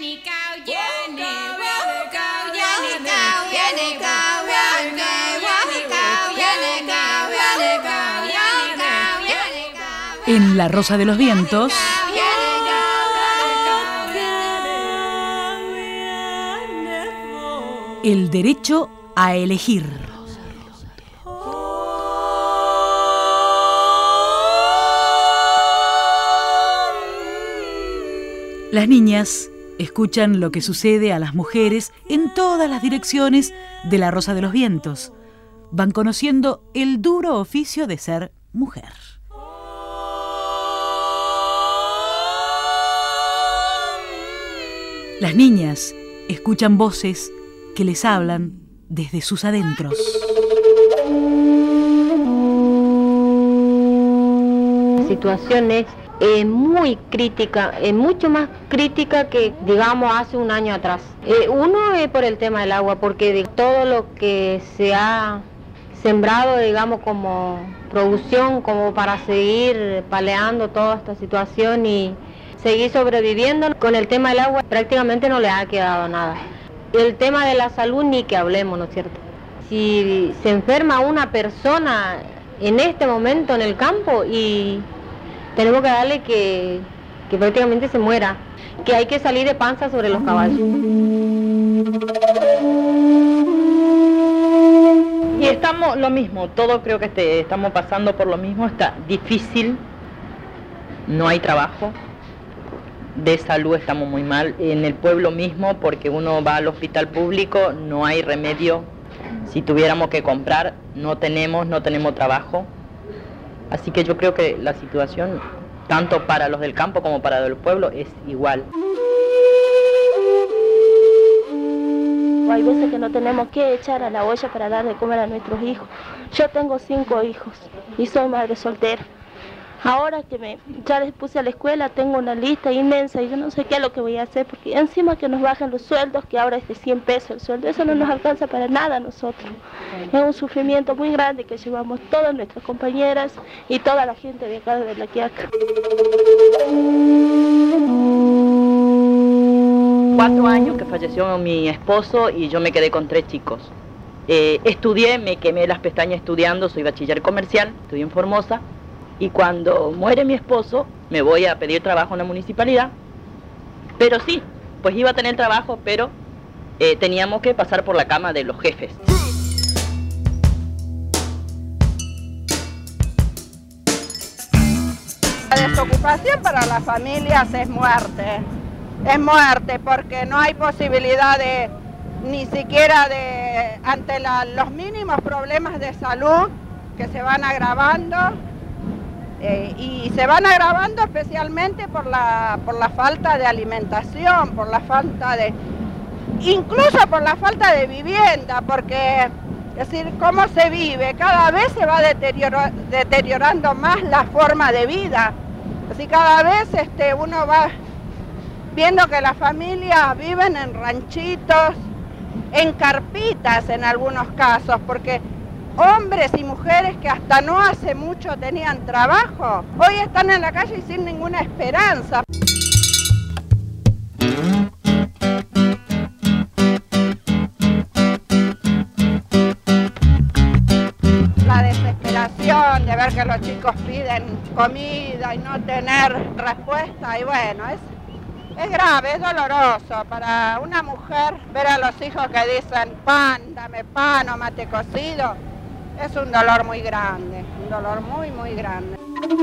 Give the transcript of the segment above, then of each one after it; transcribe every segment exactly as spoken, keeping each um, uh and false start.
En La Rosa de los Vientos, el derecho a elegir. Las niñas escuchan lo que sucede a las mujeres en todas las direcciones de La Rosa de los Vientos. Van conociendo el duro oficio de ser mujer. Las niñas escuchan voces que les hablan desde sus adentros. La situación es eh, muy crítica, eh, mucho más crítica que, digamos, hace un año atrás. Eh, uno es por el tema del agua, porque de todo lo que se ha sembrado, digamos, como producción, como para seguir paleando toda esta situación y seguir sobreviviendo, con el tema del agua prácticamente no le ha quedado nada. El tema de la salud ni que hablemos, ¿no es cierto? Si se enferma una persona en este momento en el campo y tenemos que darle que, que prácticamente se muera, que hay que salir de panza sobre los caballos. Y estamos lo mismo, todo creo que este, estamos pasando por lo mismo, está difícil, no hay trabajo. De salud estamos muy mal, en el pueblo mismo, porque uno va al hospital público, no hay remedio, si tuviéramos que comprar, no tenemos, no tenemos trabajo, así que yo creo que la situación, tanto para los del campo como para los del pueblo, es igual. Hay veces que no tenemos que echar a la olla para dar de comer a nuestros hijos. Yo tengo cinco hijos y soy madre soltera. Ahora que me, ya les puse a la escuela, tengo una lista inmensa y yo no sé qué es lo que voy a hacer, porque encima que nos bajan los sueldos, que ahora es de cien pesos el sueldo, eso no nos alcanza para nada a nosotros. Es un sufrimiento muy grande que llevamos todas nuestras compañeras y toda la gente de acá de La Quiaca. Cuatro años que falleció mi esposo y yo me quedé con tres chicos. Eh, estudié, me quemé las pestañas estudiando, soy bachiller comercial, estudié en Formosa. Y cuando muere mi esposo, me voy a pedir trabajo en la municipalidad. Pero sí, pues iba a tener trabajo, pero eh, teníamos que pasar por la cama de los jefes. La desocupación para las familias es muerte. Es muerte porque no hay posibilidad de, ni siquiera de, ante la, los mínimos problemas de salud que se van agravando. Eh, y se van agravando especialmente por la, por la falta de alimentación, por la falta de, incluso por la falta de vivienda, porque, es decir, cómo se vive, cada vez se va deterioro, deteriorando más la forma de vida. Así cada vez este, uno va viendo que las familias viven en ranchitos, en carpitas en algunos casos, porque hombres y mujeres que hasta no hace mucho tenían trabajo, hoy están en la calle y sin ninguna esperanza. La desesperación de ver que los chicos piden comida y no tener respuesta, y bueno, es, es grave, es doloroso para una mujer ver a los hijos que dicen pan, dame pan o mate cocido. Es un dolor muy grande, un dolor muy, muy grande.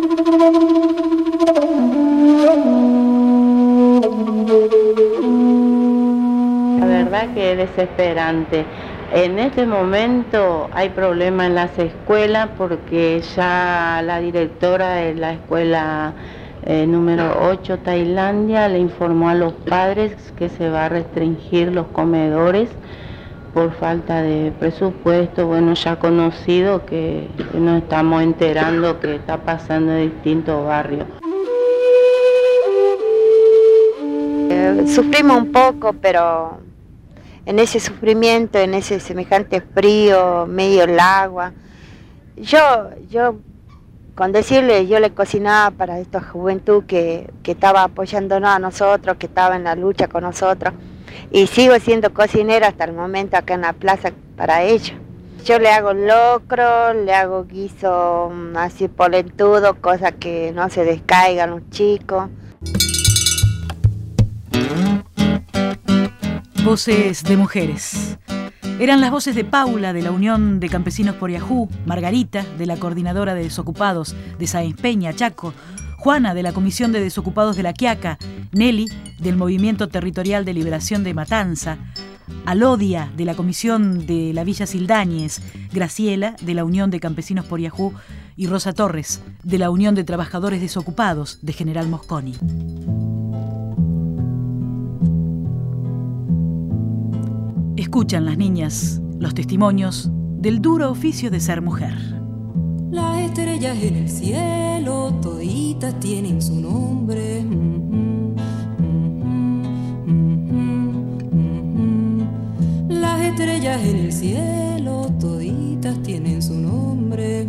La verdad que es desesperante. En este momento hay problemas en las escuelas porque ya la directora de la escuela eh, número ocho, Tailandia, le informó a los padres que se va a restringir los comedores por falta de presupuesto. Bueno, ya conocido que, que nos estamos enterando que está pasando en distintos barrios. Eh, sufrimos un poco, pero en ese sufrimiento, en ese semejante frío, medio el agua, yo, yo con decirle, yo le cocinaba para esta juventud que, que estaba apoyándonos a nosotros, que estaba en la lucha con nosotros, y sigo siendo cocinera hasta el momento acá en la plaza para ellos. Yo le hago locro, le hago guiso así polentudo, cosa que no se descaigan los chicos. Voces de mujeres. Eran las voces de Paula, de la Unión de Campesinos por Yahoo, Margarita, de la Coordinadora de Desocupados de Sáenz Peña, Chaco, Juana, de la Comisión de Desocupados de La Quiaca, Nelly, del Movimiento Territorial de Liberación de Matanza, Alodia, de la Comisión de la Villa Sildáñez, Graciela, de la Unión de Campesinos por Yahoo, y Rosa Torres, de la Unión de Trabajadores Desocupados de General Mosconi. Escuchan las niñas los testimonios del duro oficio de ser mujer. Las estrellas en el cielo, toditas tienen su nombre. Las estrellas en el cielo, toditas tienen su nombre.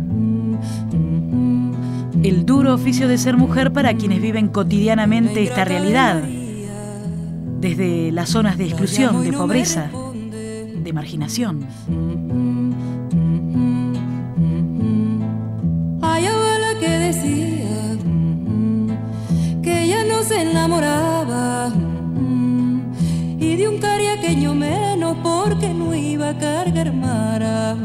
El duro oficio de ser mujer para quienes viven cotidianamente esta realidad. Desde las zonas de exclusión, de pobreza, de marginación. Hay abuela que decía que ella no se enamoraba y de un cariaqueño menos porque no iba a cargar mara.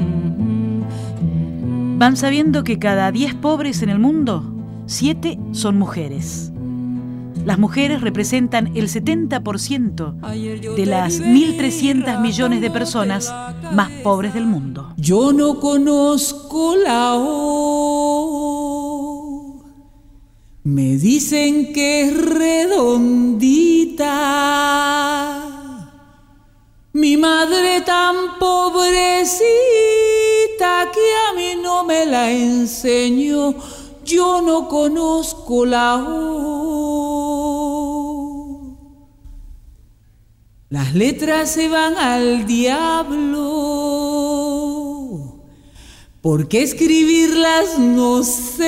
Van sabiendo que cada diez pobres en el mundo, siete son mujeres. Las mujeres representan el setenta por ciento de las mil trescientos millones de personas más pobres del mundo. Yo no conozco la O. Me dicen que es redondita. Mi madre tan pobrecita que a mí no me la enseñó. Yo no conozco la O. Las letras se van al diablo, porque escribirlas no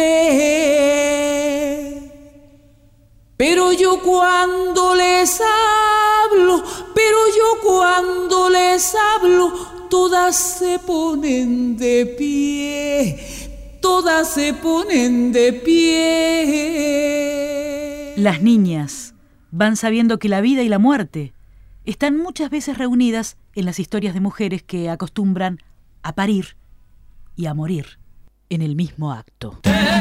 sé. Pero yo cuando les hablo, pero yo cuando les hablo, todas se ponen de pie, todas se ponen de pie. Las niñas van sabiendo que la vida y la muerte están muchas veces reunidas en las historias de mujeres que acostumbran a parir y a morir en el mismo acto.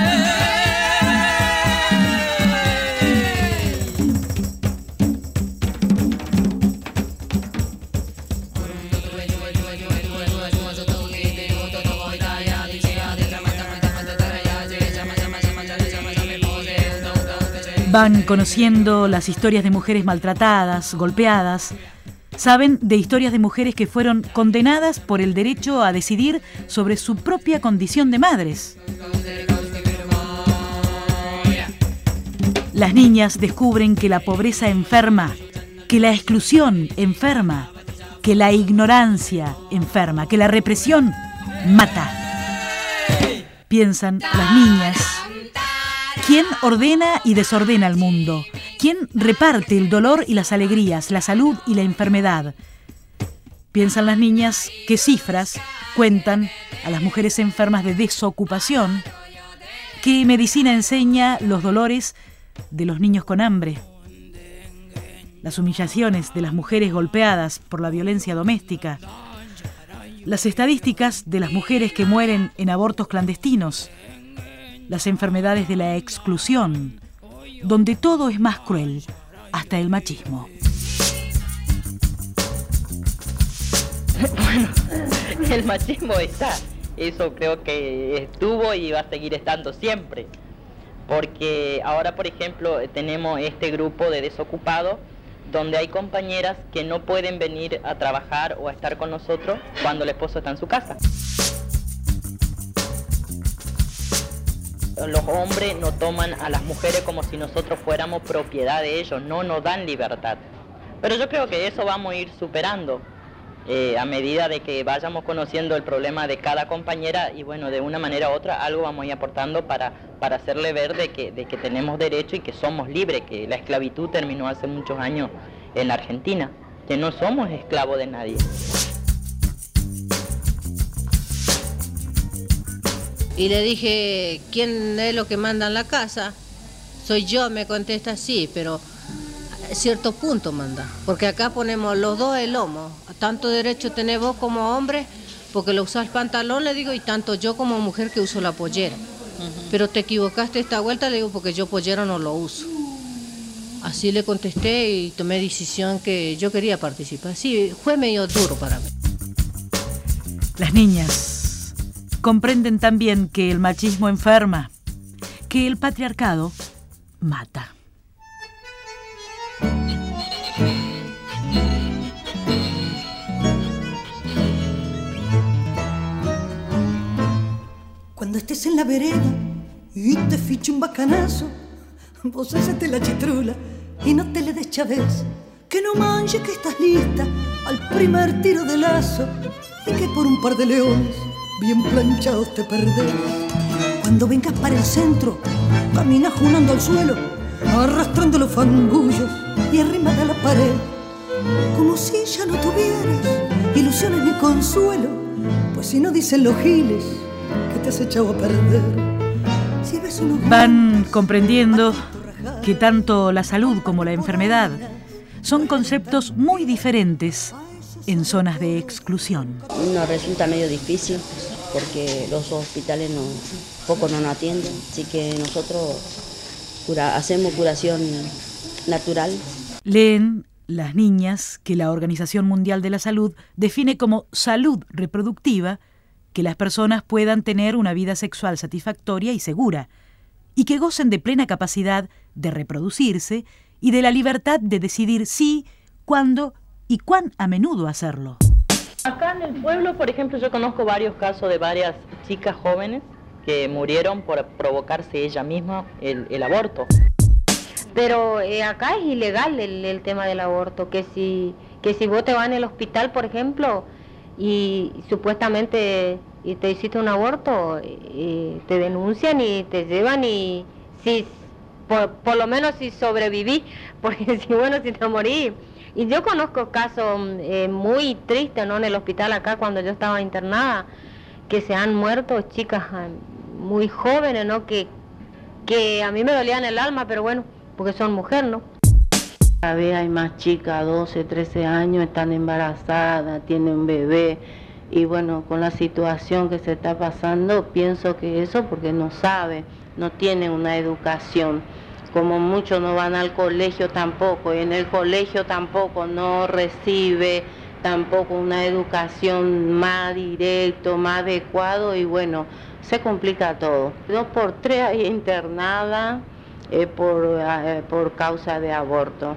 Van conociendo las historias de mujeres maltratadas, golpeadas. Saben de historias de mujeres que fueron condenadas por el derecho a decidir sobre su propia condición de madres. Las niñas descubren que la pobreza enferma, que la exclusión enferma, que la ignorancia enferma, que la represión mata. Piensan las niñas: ¿quién ordena y desordena el mundo? ¿Quién reparte el dolor y las alegrías, la salud y la enfermedad? Piensan las niñas qué cifras cuentan a las mujeres enfermas de desocupación, qué medicina enseña los dolores de los niños con hambre, las humillaciones de las mujeres golpeadas por la violencia doméstica, las estadísticas de las mujeres que mueren en abortos clandestinos, las enfermedades de la exclusión, donde todo es más cruel, hasta el machismo. Bueno, el machismo está, eso creo que estuvo y va a seguir estando siempre, porque ahora, por ejemplo, tenemos este grupo de desocupados donde hay compañeras que no pueden venir a trabajar o a estar con nosotros cuando el esposo está en su casa. Los hombres no toman a las mujeres como si nosotros fuéramos propiedad de ellos, no nos dan libertad. Pero yo creo que eso vamos a ir superando, eh, a medida de que vayamos conociendo el problema de cada compañera y bueno, de una manera u otra algo vamos a ir aportando para, para hacerle ver de que, de que tenemos derecho y que somos libres, que la esclavitud terminó hace muchos años en la Argentina, que no somos esclavos de nadie. Y le dije, ¿quién es lo que manda en la casa? Soy yo, me contesta, sí, pero a cierto punto manda. Porque acá ponemos los dos el lomo. Tanto derecho tenés vos como hombre, porque lo usás pantalón, le digo, y tanto yo como mujer que uso la pollera. Uh-huh. Pero te equivocaste esta vuelta, le digo, porque yo pollera no lo uso. Así le contesté y tomé decisión que yo quería participar. Sí, fue medio duro para mí. Las niñas comprenden también que el machismo enferma, que el patriarcado mata. Cuando estés en la vereda y te fiche un bacanazo, vos hacete la chitrula y no te le des chavez, que no manches que estás lista al primer tiro de lazo y que por un par de leones bien planchados te perdés. Cuando vengas para el centro, caminas junando al suelo, arrastrando los fangullos y arrimada a la pared, como si ya no tuvieras ilusiones ni consuelo, pues si no dicen los giles que te has echado a perder. Si ves unos Van comprendiendo que tanto la salud como la enfermedad son conceptos muy diferentes en zonas de exclusión. Nos resulta medio difícil porque los hospitales no, poco no nos atienden, así que nosotros cura, hacemos curación natural. Leen las niñas que la Organización Mundial de la Salud define como salud reproductiva, que las personas puedan tener una vida sexual satisfactoria y segura, y que gocen de plena capacidad de reproducirse y de la libertad de decidir si, cuándo y cuán a menudo hacerlo. Acá en el pueblo, por ejemplo, yo conozco varios casos de varias chicas jóvenes que murieron por provocarse ella misma el, el aborto. Pero eh, acá es ilegal el, el tema del aborto, que si, que si vos te vas en el hospital, por ejemplo, y, y supuestamente y te hiciste un aborto, y te denuncian y te llevan y si por, por lo menos si sobreviví, porque si bueno, si te morí. Y yo conozco casos eh, muy tristes, ¿no? En el hospital acá cuando yo estaba internada, que se han muerto chicas muy jóvenes, ¿no? Que, que a mí me dolían el alma, pero bueno, porque son mujeres, ¿no? Cada vez hay más chicas, doce, trece años, están embarazadas, tienen bebé. Y bueno, con la situación que se está pasando, pienso que eso porque no sabe, no tiene una educación. Como muchos no van al colegio tampoco, y en el colegio tampoco no recibe tampoco una educación más directa, más adecuado, y bueno, se complica todo. Dos por tres hay internada eh, por, eh, por causa de aborto.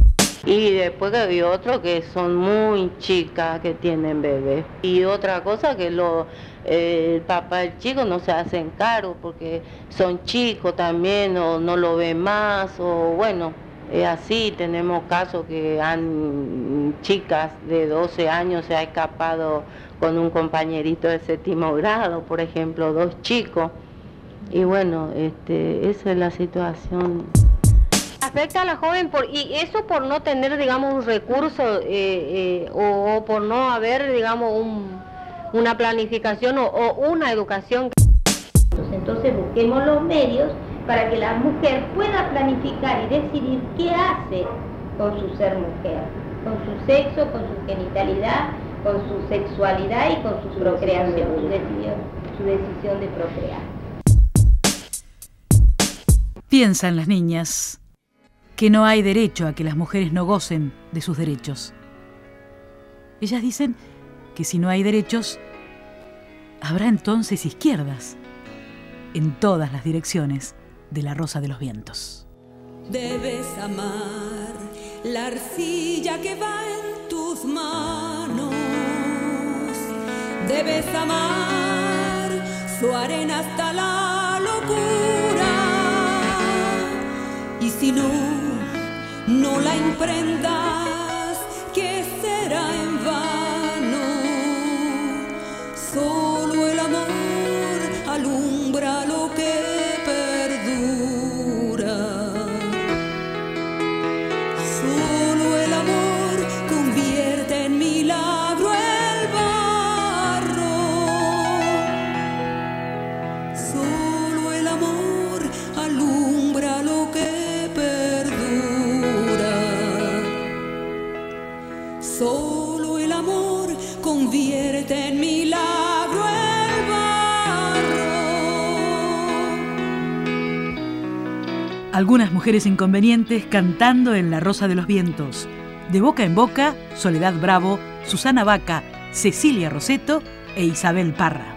Y después hay otros que son muy chicas que tienen bebés. Y otra cosa que lo, eh, el papá del chico no se hacen cargo porque son chicos también o no lo ven más o bueno, es así. Tenemos casos que han chicas de doce años se ha escapado con un compañerito de séptimo grado, por ejemplo, dos chicos. Y bueno, este, esa es la situación. Afecta a la joven por, y eso por no tener, digamos, un recurso eh, eh, o, o por no haber, digamos, un, una planificación o, o una educación. Entonces busquemos los medios para que la mujer pueda planificar y decidir qué hace con su ser mujer, con su sexo, con su genitalidad, con su sexualidad y con su procreación, su decisión, su decisión de procrear. Piensan las niñas que no hay derecho a que las mujeres no gocen de sus derechos. Ellas dicen que si no hay derechos, habrá entonces izquierdas en todas las direcciones de la Rosa de los Vientos. Debes amar la arcilla que va en tus manos, debes amar su arena hasta la locura, y si no, no la emprendas, que será en vano. solo el amor convierte en milagro el barro. Algunas mujeres inconvenientes cantando en La Rosa de los Vientos. De boca en boca, Soledad Bravo, Susana Vaca, Cecilia Rosetto e Isabel Parra.